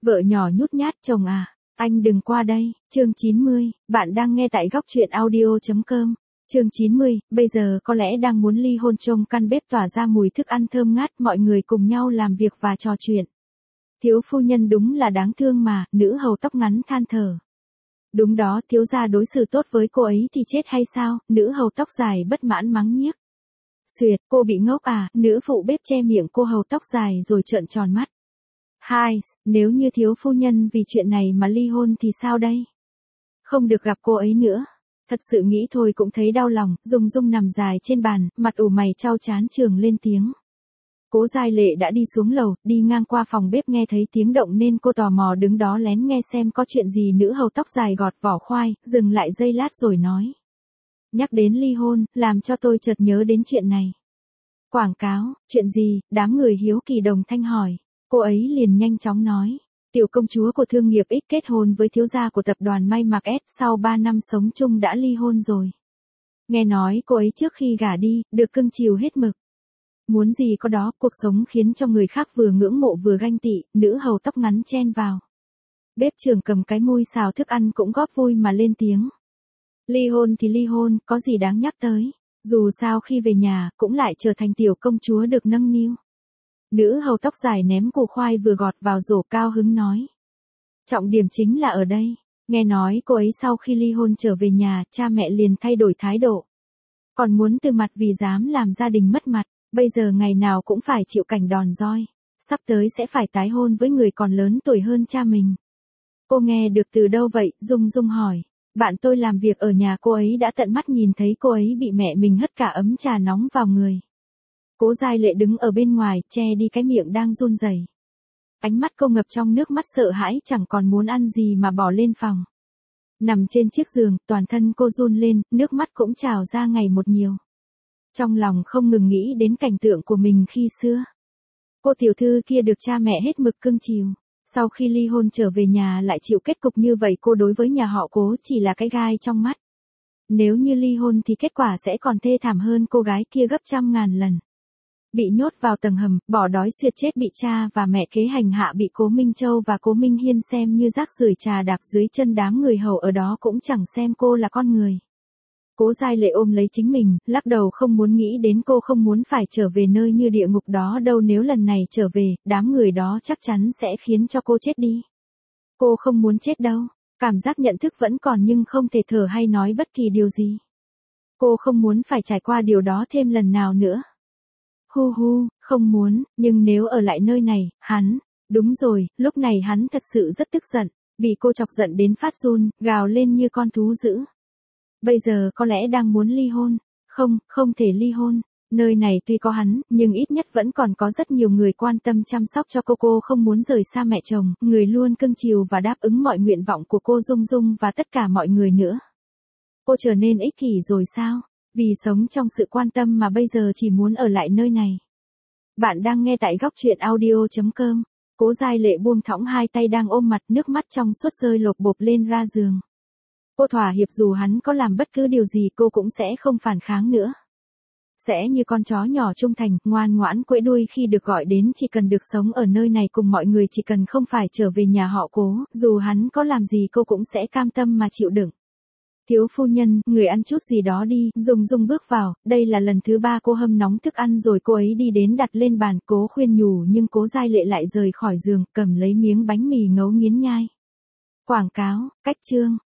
Vợ nhỏ nhút nhát chồng à, anh đừng qua đây. Chương 90, bạn đang nghe tại góc truyện audio.com. Chương 90, bây giờ có lẽ đang muốn ly hôn. Trong căn bếp tỏa ra mùi thức ăn thơm ngát, mọi người cùng nhau làm việc và trò chuyện. Thiếu phu nhân đúng là đáng thương mà, nữ hầu tóc ngắn than thở. Đúng đó, thiếu gia đối xử tốt với cô ấy thì chết hay sao? Nữ hầu tóc dài bất mãn mắng nhiếc. Xuyệt, cô bị ngốc à? Nữ phụ bếp che miệng cô hầu tóc dài rồi trợn tròn mắt. Hai, nếu như thiếu phu nhân vì chuyện này mà ly hôn thì sao đây? Không được gặp cô ấy nữa. Thật sự nghĩ thôi cũng thấy đau lòng. Dung Dung nằm dài trên bàn, mặt ủ mày chau chán trường lên tiếng. Cố Giai Lệ đã đi xuống lầu, đi ngang qua phòng bếp nghe thấy tiếng động nên cô tò mò đứng đó lén nghe xem có chuyện gì. Nữ hầu tóc dài gọt vỏ khoai, dừng lại giây lát rồi nói. Nhắc đến ly hôn, làm cho tôi chợt nhớ đến chuyện này. Quảng cáo, chuyện gì? Đám người hiếu kỳ đồng thanh hỏi. Cô ấy liền nhanh chóng nói. Tiểu công chúa của thương nghiệp X kết hôn với thiếu gia của tập đoàn may mặc S, sau 3 năm sống chung đã ly hôn rồi. Nghe nói cô ấy trước khi gả đi, được cưng chiều hết mực. Muốn gì có đó, cuộc sống khiến cho người khác vừa ngưỡng mộ vừa ganh tị. Nữ hầu tóc ngắn chen vào. Bếp trưởng cầm cái mui xào thức ăn cũng góp vui mà lên tiếng. Ly hôn thì ly hôn, có gì đáng nhắc tới. Dù sao khi về nhà, cũng lại trở thành tiểu công chúa được nâng niu. Nữ hầu tóc dài ném củ khoai vừa gọt vào rổ cao hứng nói. Trọng điểm chính là ở đây. Nghe nói cô ấy sau khi ly hôn trở về nhà, cha mẹ liền thay đổi thái độ. Còn muốn từ mặt vì dám làm gia đình mất mặt, bây giờ ngày nào cũng phải chịu cảnh đòn roi. Sắp tới sẽ phải tái hôn với người còn lớn tuổi hơn cha mình. Cô nghe được từ đâu vậy? Dung Dung hỏi. Bạn tôi làm việc ở nhà cô ấy đã tận mắt nhìn thấy cô ấy bị mẹ mình hất cả ấm trà nóng vào người. Cố Giai Lệ đứng ở bên ngoài, che đi cái miệng đang run rẩy. Ánh mắt cô ngập trong nước mắt sợ hãi, chẳng còn muốn ăn gì mà bỏ lên phòng. Nằm trên chiếc giường, toàn thân cô run lên, nước mắt cũng trào ra ngày một nhiều. Trong lòng không ngừng nghĩ đến cảnh tượng của mình khi xưa. Cô tiểu thư kia được cha mẹ hết mực cưng chiều. Sau khi ly hôn trở về nhà lại chịu kết cục như vậy, cô đối với nhà họ Cố chỉ là cái gai trong mắt. Nếu như ly hôn thì kết quả sẽ còn thê thảm hơn cô gái kia gấp trăm ngàn lần. Bị nhốt vào tầng hầm, bỏ đói suyệt chết, bị cha và mẹ kế hành hạ, bị Cố Minh Châu và Cố Minh Hiên xem như rác rưởi trà đạp dưới chân, đám người hầu ở đó cũng chẳng xem cô là con người. Cố Giai Lệ ôm lấy chính mình, lắc đầu không muốn nghĩ đến. Cô không muốn phải trở về nơi như địa ngục đó đâu. Nếu lần này trở về, đám người đó chắc chắn sẽ khiến cho cô chết đi. Cô không muốn chết đâu. Cảm giác nhận thức vẫn còn nhưng không thể thở hay nói bất kỳ điều gì. Cô không muốn phải trải qua điều đó thêm lần nào nữa. Hu hu, không muốn, nhưng nếu ở lại nơi này, hắn, đúng rồi, lúc này hắn thật sự rất tức giận, bị cô chọc giận đến phát run, gào lên như con thú dữ. Bây giờ có lẽ đang muốn ly hôn, không thể ly hôn, nơi này tuy có hắn, nhưng ít nhất vẫn còn có rất nhiều người quan tâm chăm sóc cho cô. Cô không muốn rời xa mẹ chồng, người luôn cưng chiều và đáp ứng mọi nguyện vọng của cô, Dung Dung và tất cả mọi người nữa. Cô trở nên ích kỷ rồi sao? Vì sống trong sự quan tâm mà bây giờ chỉ muốn ở lại nơi này. Bạn đang nghe tại góc truyện audio.com. Cố Giai Lệ buông thõng hai tay đang ôm mặt, nước mắt trong suốt rơi lộp bộp lên ra giường. Cô thỏa hiệp, dù hắn có làm bất cứ điều gì cô cũng sẽ không phản kháng nữa. Sẽ như con chó nhỏ trung thành, ngoan ngoãn quẫy đuôi khi được gọi đến, chỉ cần được sống ở nơi này cùng mọi người, chỉ cần không phải trở về nhà họ Cố, dù hắn có làm gì cô cũng sẽ cam tâm mà chịu đựng. Thiếu phu nhân, người ăn chút gì đó đi. Dung Dung bước vào, đây là lần thứ 3 cô hâm nóng thức ăn rồi. Cô ấy đi đến đặt lên bàn, cố khuyên nhủ nhưng Cố Giai Lệ lại rời khỏi giường, cầm lấy miếng bánh mì ngấu nghiến nhai. Quảng cáo, cách chương.